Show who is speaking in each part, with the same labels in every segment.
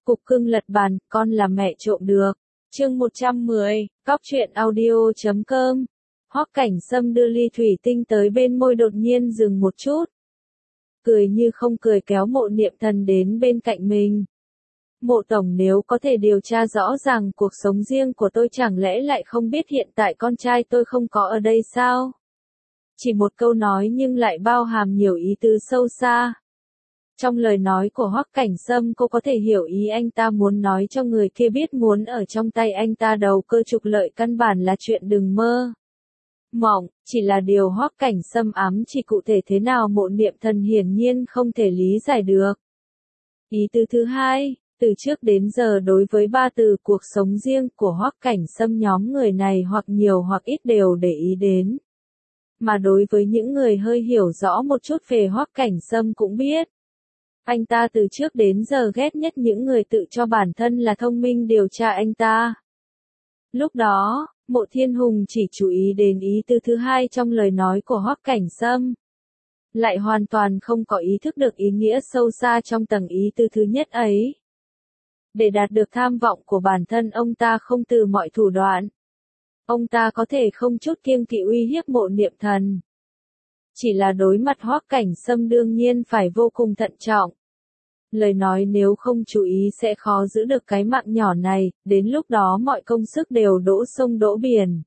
Speaker 1: Cục cưng lật bàn, con là mẹ trộm được. Chương 110, Góc truyện audio.com. Hoắc Cảnh Sâm đưa ly thủy tinh tới bên môi, đột nhiên dừng một chút. Cười như không cười kéo Mộ Niệm Thần đến bên cạnh mình. Mộ tổng, nếu có thể điều tra rõ ràng cuộc sống riêng của tôi, chẳng lẽ lại không biết hiện tại con trai tôi không có ở đây sao? Chỉ một câu nói nhưng lại bao hàm nhiều ý tứ sâu xa. Trong lời nói của Hoắc Cảnh Sâm, cô có thể hiểu ý anh ta muốn nói cho người kia biết muốn ở trong tay anh ta đầu cơ trục lợi căn bản là chuyện đừng mơ mộng, chỉ là điều Hoắc Cảnh Sâm ám chỉ cụ thể thế nào Mộ Niệm Thần hiển nhiên không thể lý giải được. Ý tứ thứ hai, từ trước đến giờ đối với ba từ cuộc sống riêng của Hoắc Cảnh Sâm, nhóm người này hoặc nhiều hoặc ít đều để ý đến. Mà đối với những người hơi hiểu rõ một chút về Hoắc Cảnh Sâm cũng biết. Anh ta từ trước đến giờ ghét nhất những người tự cho bản thân là thông minh điều tra anh ta. Lúc đó, Mộ Thiên Hùng chỉ chú ý đến ý tứ thứ hai trong lời nói của Hoắc Cảnh Sâm. Lại hoàn toàn không có ý thức được ý nghĩa sâu xa trong tầng ý tứ thứ nhất ấy. Để đạt được tham vọng của bản thân, ông ta không từ mọi thủ đoạn. Ông ta có thể không chút kiêng kỵ uy hiếp Mộ Niệm Thần. Chỉ là đối mặt Hoắc Cảnh Sâm đương nhiên phải vô cùng thận trọng. Lời nói nếu không chú ý sẽ khó giữ được cái mạng nhỏ này, đến lúc đó mọi công sức đều đổ sông đổ biển.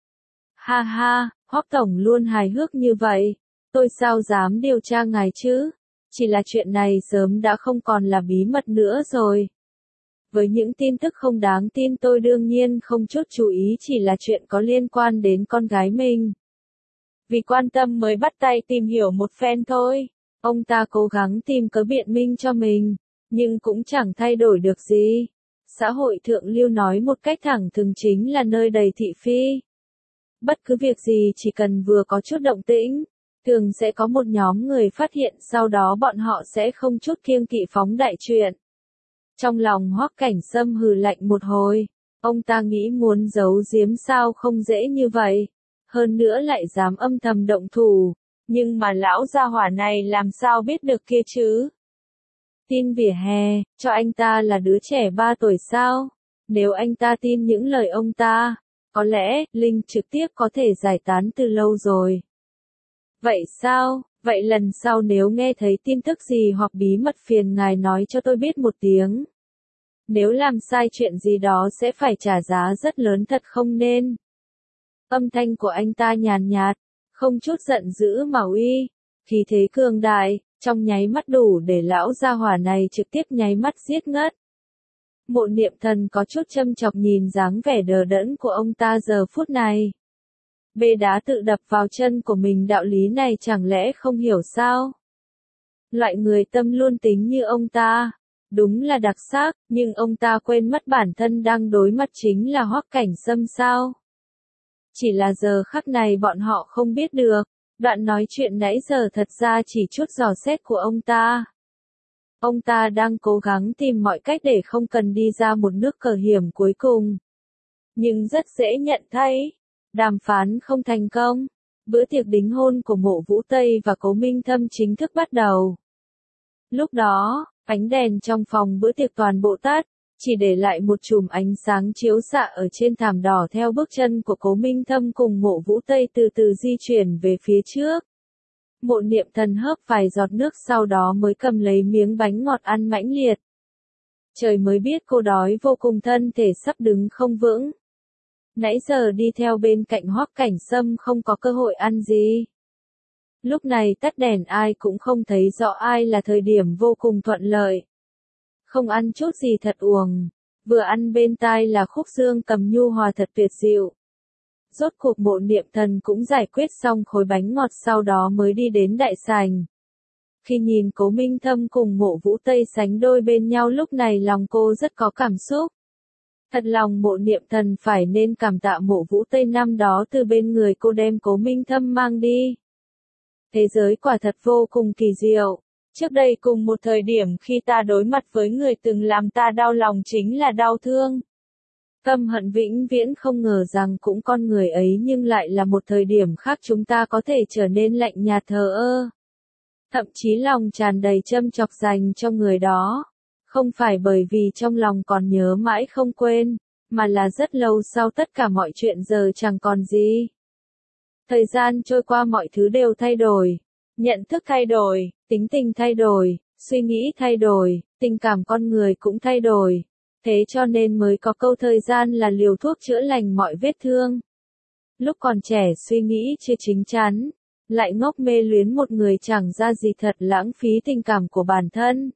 Speaker 1: Ha ha, Hoắc tổng luôn hài hước như vậy, tôi sao dám điều tra ngài chứ, chỉ là chuyện này sớm đã không còn là bí mật nữa rồi. Với những tin tức không đáng tin tôi đương nhiên không chút chú ý, chỉ là chuyện có liên quan đến con gái mình. Vì quan tâm mới bắt tay tìm hiểu một phen thôi. Ông ta cố gắng tìm cớ biện minh cho mình, nhưng cũng chẳng thay đổi được gì. Xã hội thượng lưu nói một cách thẳng thừng chính là nơi đầy thị phi. Bất cứ việc gì chỉ cần vừa có chút động tĩnh, thường sẽ có một nhóm người phát hiện, sau đó bọn họ sẽ không chút kiêng kỵ phóng đại chuyện. Trong lòng Hoắc Cảnh Sâm hừ lạnh một hồi, ông ta nghĩ muốn giấu giếm sao không dễ như vậy, hơn nữa lại dám âm thầm động thủ. Nhưng mà lão gia hỏa này làm sao biết được kia chứ? Tin vỉa hè, cho anh ta là đứa trẻ 3 tuổi sao? Nếu anh ta tin những lời ông ta, có lẽ, Linh trực tiếp có thể giải tán từ lâu rồi. Vậy sao? Vậy lần sau nếu nghe thấy tin tức gì hoặc bí mật phiền ngài nói cho tôi biết một tiếng. Nếu làm sai chuyện gì đó sẽ phải trả giá rất lớn thật không nên. Âm thanh của anh ta nhàn nhạt, không chút giận dữ mà uy, khí thế cường đại, trong nháy mắt đủ để lão gia hỏa này trực tiếp nháy mắt giết ngất. Mộ Niệm Thần có chút châm chọc nhìn dáng vẻ đờ đẫn của ông ta giờ phút này. Bê đá tự đập vào chân của mình, đạo lý này chẳng lẽ không hiểu sao? Loại người tâm luôn tính như ông ta, đúng là đặc sắc, nhưng ông ta quên mất bản thân đang đối mặt chính là Hoắc Cảnh Sâm sao? Chỉ là giờ khắc này bọn họ không biết được, đoạn nói chuyện nãy giờ thật ra chỉ chút dò xét của ông ta. Ông ta đang cố gắng tìm mọi cách để không cần đi ra một nước cờ hiểm cuối cùng. Nhưng rất dễ nhận thấy, đàm phán không thành công. Bữa tiệc đính hôn của Mộ Vũ Tây và Cố Minh Thâm chính thức bắt đầu. Lúc đó, ánh đèn trong phòng bữa tiệc toàn bộ tắt, chỉ để lại một chùm ánh sáng chiếu xạ ở trên thảm đỏ theo bước chân của Cố Minh Thâm cùng Mộ Vũ Tây từ từ di chuyển về phía trước. Mộ Niệm Thần hớp vài giọt nước sau đó mới cầm lấy miếng bánh ngọt ăn mãnh liệt. Trời mới biết cô đói vô cùng, thân thể sắp đứng không vững. Nãy giờ đi theo bên cạnh Hoắc Cảnh Sâm không có cơ hội ăn gì. Lúc này tắt đèn ai cũng không thấy rõ ai là thời điểm vô cùng thuận lợi. Không ăn chút gì thật uổng, vừa ăn bên tai là khúc dương cầm nhu hòa thật tuyệt dịu. Rốt cuộc Mộ Niệm Thần cũng giải quyết xong khối bánh ngọt sau đó mới đi đến đại sảnh. Khi nhìn Cố Minh Thâm cùng Mộ Vũ Tây sánh đôi bên nhau lúc này lòng cô rất có cảm xúc. Thật lòng Mộ Niệm Thần phải nên cảm tạ Mộ Vũ Tây năm đó từ bên người cô đem Cố Minh Thâm mang đi. Thế giới quả thật vô cùng kỳ diệu. Trước đây cùng một thời điểm khi ta đối mặt với người từng làm ta đau lòng chính là đau thương. Căm hận vĩnh viễn, không ngờ rằng cũng con người ấy nhưng lại là một thời điểm khác chúng ta có thể trở nên lạnh nhạt thờ ơ. Thậm chí lòng tràn đầy châm chọc dành cho người đó. Không phải bởi vì trong lòng còn nhớ mãi không quên, mà là rất lâu sau tất cả mọi chuyện giờ chẳng còn gì. Thời gian trôi qua mọi thứ đều thay đổi. Nhận thức thay đổi, tính tình thay đổi, suy nghĩ thay đổi, tình cảm con người cũng thay đổi. Thế cho nên mới có câu thời gian là liều thuốc chữa lành mọi vết thương. Lúc còn trẻ suy nghĩ chưa chín chắn, lại ngốc mê luyến một người chẳng ra gì thật lãng phí tình cảm của bản thân.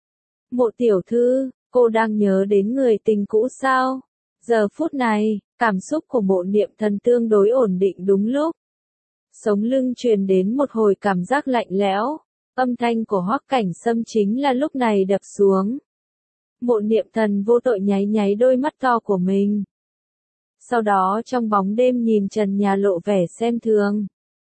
Speaker 1: Mộ tiểu thư, cô đang nhớ đến người tình cũ sao? Giờ phút này, cảm xúc của Mộ Niệm Thần tương đối ổn định đúng lúc. Sống lưng truyền đến một hồi cảm giác lạnh lẽo, âm thanh của Hoắc Cảnh Sâm chính là lúc này đập xuống. Mộ Niệm Thần vô tội nháy nháy đôi mắt to của mình. Sau đó trong bóng đêm nhìn trần nhà lộ vẻ xem thường.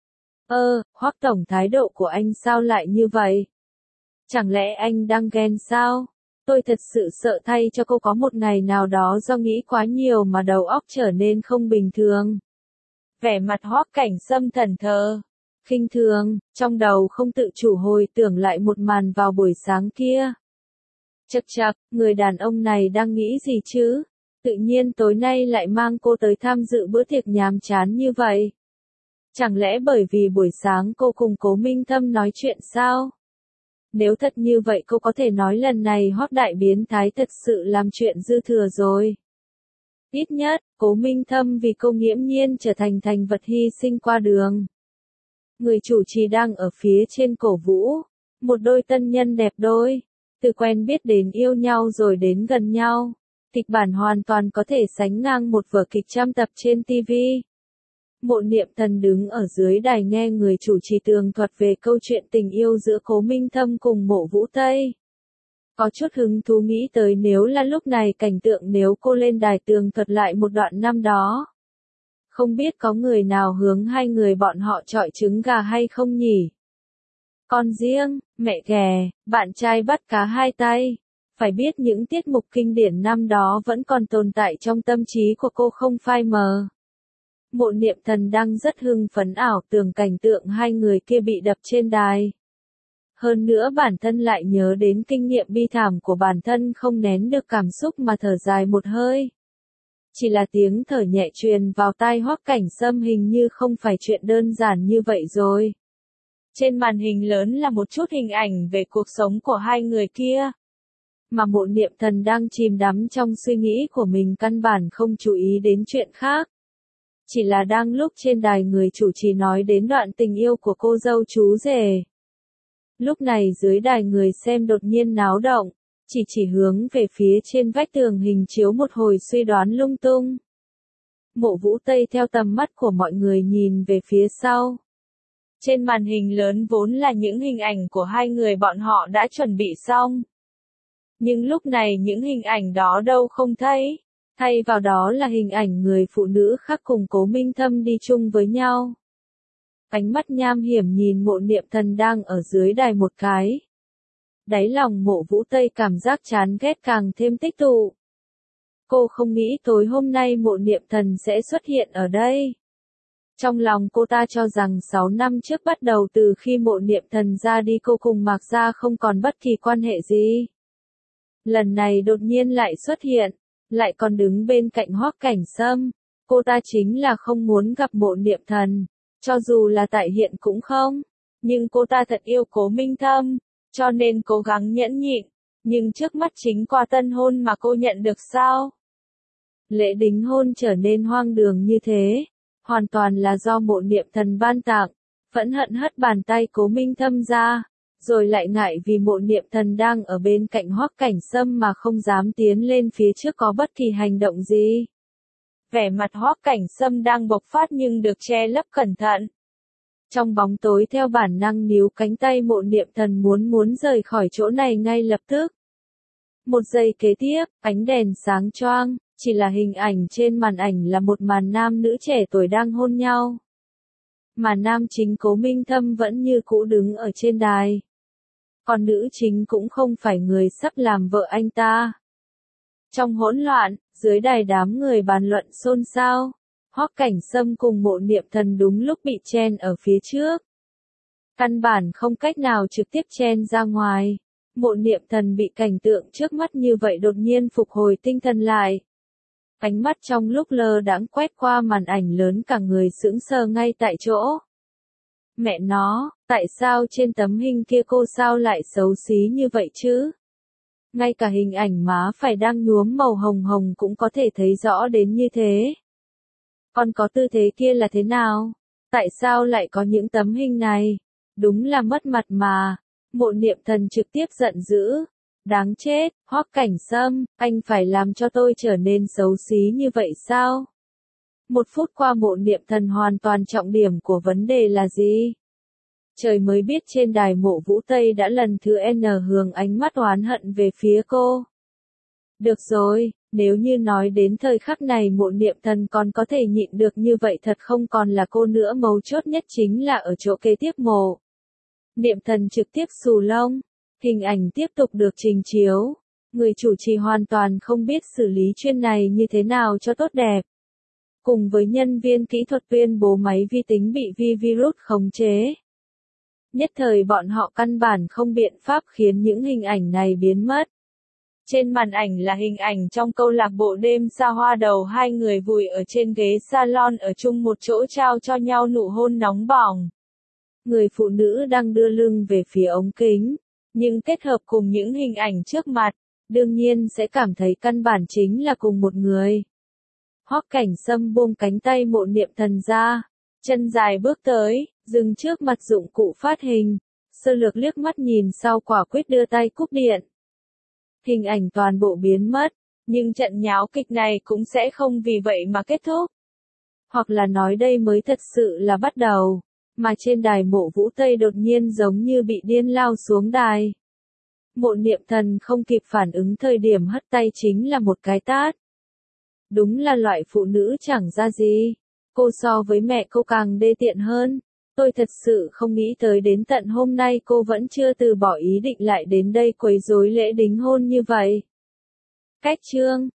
Speaker 1: Hoắc tổng, thái độ của anh sao lại như vậy? Chẳng lẽ anh đang ghen sao? Tôi thật sự sợ thay cho cô có một ngày nào đó do nghĩ quá nhiều mà đầu óc trở nên không bình thường. Vẻ mặt Hoắc Cảnh Sâm thẫn thờ, khinh thường, trong đầu không tự chủ hồi tưởng lại một màn vào buổi sáng kia. Chậc chậc, người đàn ông này đang nghĩ gì chứ? Tự nhiên tối nay lại mang cô tới tham dự bữa tiệc nhàm chán như vậy. Chẳng lẽ bởi vì buổi sáng cô cùng Cố Minh Thâm nói chuyện sao? Nếu thật như vậy cô có thể nói lần này Hoắc đại biến thái thật sự làm chuyện dư thừa rồi. Ít nhất, Cố Minh Thâm vì cô nghiễm nhiên trở thành thành vật hy sinh qua đường. Người chủ trì đang ở phía trên cổ vũ. Một đôi tân nhân đẹp đôi. Từ quen biết đến yêu nhau rồi đến gần nhau. Kịch bản hoàn toàn có thể sánh ngang một vở kịch trăm tập trên TV. Mộ Niệm Thần đứng ở dưới đài nghe người chủ trì tường thuật về câu chuyện tình yêu giữa Cố Minh Thâm cùng Mộ Vũ Tây. Có chút hứng thú nghĩ tới nếu là lúc này cảnh tượng nếu cô lên đài tường thuật lại một đoạn năm đó. Không biết có người nào hướng hai người bọn họ chọi trứng gà hay không nhỉ? Còn riêng, mẹ ghẻ, bạn trai bắt cá hai tay. Phải biết những tiết mục kinh điển năm đó vẫn còn tồn tại trong tâm trí của cô không phai mờ. Mộ Niệm Thần đang rất hưng phấn ảo tưởng cảnh tượng hai người kia bị đập trên đài. Hơn nữa bản thân lại nhớ đến kinh nghiệm bi thảm của bản thân không nén được cảm xúc mà thở dài một hơi. Chỉ là tiếng thở nhẹ truyền vào tai Hoắc Cảnh Sâm hình như không phải chuyện đơn giản như vậy rồi. Trên màn hình lớn là một chút hình ảnh về cuộc sống của hai người kia. Mà Mộ Niệm Thần đang chìm đắm trong suy nghĩ của mình căn bản không chú ý đến chuyện khác. Chỉ là đang lúc trên đài người chủ trì nói đến đoạn tình yêu của cô dâu chú rể. Lúc này dưới đài người xem đột nhiên náo động, chỉ hướng về phía trên vách tường hình chiếu một hồi suy đoán lung tung. Mộ Vũ Tây theo tầm mắt của mọi người nhìn về phía sau. Trên màn hình lớn vốn là những hình ảnh của hai người bọn họ đã chuẩn bị xong. Nhưng lúc này những hình ảnh đó đâu không thấy, thay vào đó là hình ảnh người phụ nữ khác cùng Cố Minh Thâm đi chung với nhau. Ánh mắt nham hiểm nhìn Mộ Niệm Thần đang ở dưới đài một cái. Đáy lòng Mộ Vũ Tây cảm giác chán ghét càng thêm tích tụ. Cô không nghĩ tối hôm nay Mộ Niệm Thần sẽ xuất hiện ở đây. Trong lòng cô ta cho rằng 6 năm trước bắt đầu từ khi Mộ Niệm Thần ra đi cô cùng Mạc Gia không còn bất kỳ quan hệ gì. Lần này đột nhiên lại xuất hiện, lại còn đứng bên cạnh Hoắc Cảnh Sâm. Cô ta chính là không muốn gặp Mộ Niệm Thần, cho dù là tại hiện cũng không. Nhưng cô ta thật yêu Cố Minh Thâm, cho nên cố gắng nhẫn nhịn. Nhưng trước mắt chính quà tân hôn mà cô nhận được sao? Lễ đính hôn trở nên hoang đường như thế, hoàn toàn là do Mộ Niệm Thần ban tặng. Phẫn hận hất bàn tay Cố Minh Thâm ra, rồi lại ngại vì Mộ Niệm Thần đang ở bên cạnh Hoắc Cảnh Sâm mà không dám tiến lên phía trước có bất kỳ hành động gì. Vẻ mặt Hoắc Cảnh Sâm đang bộc phát nhưng được che lấp cẩn thận. Trong bóng tối theo bản năng níu cánh tay Mộ Niệm Thần muốn rời khỏi chỗ này ngay lập tức. Một giây kế tiếp, ánh đèn sáng choang, chỉ là hình ảnh trên màn ảnh là một màn nam nữ trẻ tuổi đang hôn nhau. Mà nam chính Cố Minh Thâm vẫn như cũ đứng ở trên đài. Còn nữ chính cũng không phải người sắp làm vợ anh ta. Trong hỗn loạn, dưới đài đám người bàn luận xôn xao. Hoắc Cảnh Sâm cùng Mộ Niệm Thần đúng lúc bị chen ở phía trước. Căn bản không cách nào trực tiếp chen ra ngoài. Mộ Niệm Thần bị cảnh tượng trước mắt như vậy đột nhiên phục hồi tinh thần lại. Ánh mắt trong lúc lơ đãng quét qua màn ảnh lớn, cả người sững sờ ngay tại chỗ. Mẹ nó, tại sao trên tấm hình kia cô sao lại xấu xí như vậy chứ? Ngay cả hình ảnh má phải đang nhuốm màu hồng hồng cũng có thể thấy rõ đến như thế. Còn có tư thế kia là thế nào? Tại sao lại có những tấm hình này? Đúng là mất mặt mà. Mộ Niệm Thần trực tiếp giận dữ. Đáng chết, Hoắc Cảnh Sâm, anh phải làm cho tôi trở nên xấu xí như vậy sao? 1 phút qua Mộ Niệm Thần hoàn toàn trọng điểm của vấn đề là gì? Trời mới biết trên đài Mộ Vũ Tây đã lần thứ N hướng ánh mắt oán hận về phía cô. Được rồi, nếu như nói đến thời khắc này Mộ Niệm Thần còn có thể nhịn được như vậy thật không còn là cô nữa, mấu chốt nhất chính là ở chỗ kế tiếp Mộ Niệm Thần trực tiếp xù lông. Hình ảnh tiếp tục được trình chiếu. Người chủ trì hoàn toàn không biết xử lý chuyện này như thế nào cho tốt đẹp. Cùng với nhân viên kỹ thuật tuyên bố máy vi tính bị virus khống chế. Nhất thời bọn họ căn bản không biện pháp khiến những hình ảnh này biến mất. Trên màn ảnh là hình ảnh trong câu lạc bộ đêm xa hoa đầu, hai người vùi ở trên ghế salon ở chung một chỗ trao cho nhau nụ hôn nóng bỏng. Người phụ nữ đang đưa lưng về phía ống kính, nhưng kết hợp cùng những hình ảnh trước mặt, đương nhiên sẽ cảm thấy căn bản chính là cùng một người. Hoắc Cảnh Sâm buông cánh tay Mộ Niệm Thần ra, chân dài bước tới, dừng trước mặt dụng cụ phát hình, sơ lược liếc mắt nhìn sau quả quyết đưa tay cúp điện. Hình ảnh toàn bộ biến mất, nhưng trận nháo kịch này cũng sẽ không vì vậy mà kết thúc. Hoặc là nói đây mới thật sự là bắt đầu, mà trên đài Mộ Vũ Tây đột nhiên giống như bị điên lao xuống đài. Mộ Niệm Thần không kịp phản ứng, thời điểm hất tay chính là một cái tát. Đúng là loại phụ nữ chẳng ra gì. Cô so với mẹ cô càng đê tiện hơn. Tôi thật sự không nghĩ tới đến tận hôm nay cô vẫn chưa từ bỏ ý định lại đến đây quấy rối lễ đính hôn như vậy. Cách chương